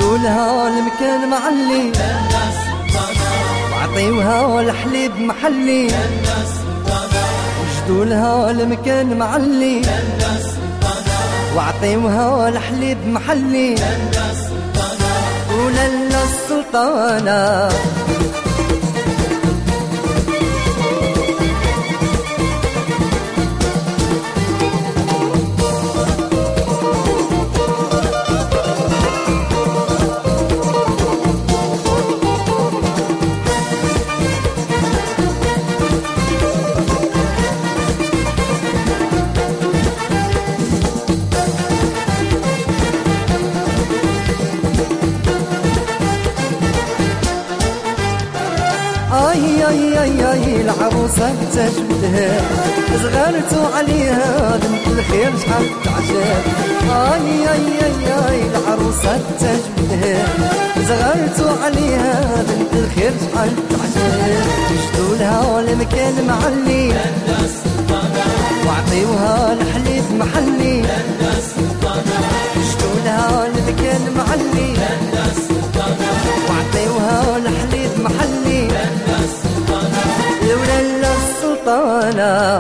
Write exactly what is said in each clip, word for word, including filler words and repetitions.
جدولها المكان معلي وعطيوها الحليب محلي جدولها المكان معلي وعطيوها الحليب محلي وللا السلطانة اي اي اي اي العروسة بتجبدها صغرتوا عليها بنت الخير شحال تعجب اي اي اي اي العروسة بتجبدها صغرتوا عليها بنت الخير شحال تعجب جدولها المكان معلي وعطيوها الحليب محلي جدولها المكان معلي وعطيوها الحليب محلي لولا السلطانة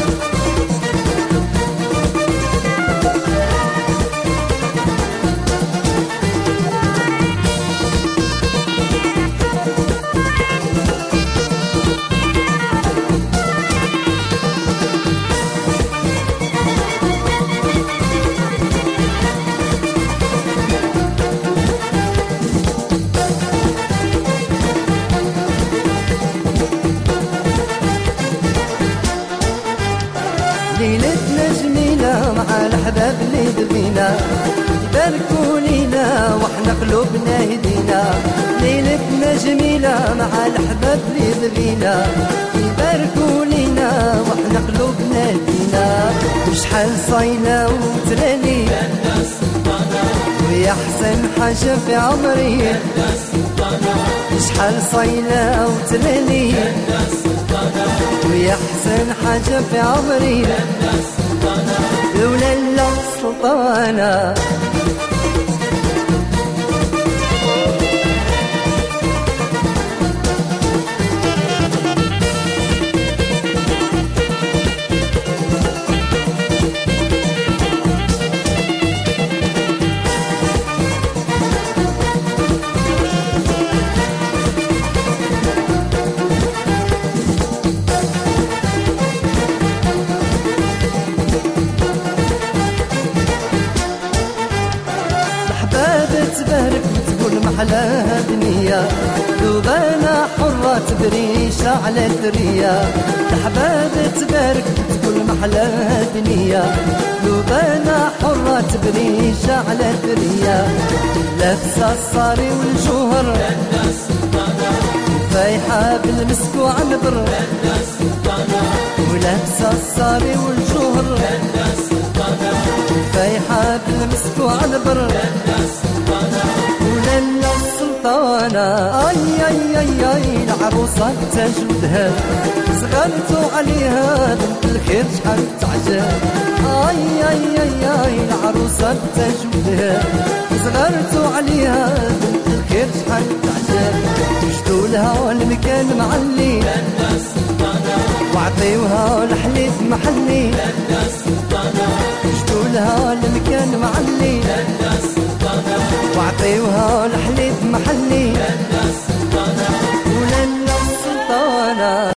ليلتنا جميلة مع الأحباب اللي بغينا يباركوا لينا واحنا قلوبنا هدينا ليلتنا جميلة مع الأحباب اللي بغينا يباركوا لينا واحنا قلوبنا هدينا وشحال صايلة وتراني ويا حسن حاجة في عمري شحال صايلة وتراني ويا حسن حاجة في عمري لولا السلطانة تبارك وتقول محلاها دنيا ذوبانا حرة تبريشة على الثريا الأحباب تبارك وتقول محلاها دنيا ذوبانا حرة تبريشة على الثريا لابسة الصاري والجوهر فايحة بالمسك وعنبر ولابسة الصاري والجوهر فايحة بالمسك وعنبر وللا السلطانة اي اي اي اي العروسة بتجودها صغرتوا عليها بنت الخير شحال تعجب اي اي اي اي العروسة بتجودها صغرتوا عليها بنت الخير شحال تعجب جدولها المكان معلي وعطيوها الحليب محلي جدولها المكان معلي وعطيوها الحليب محلي وللا السلطانة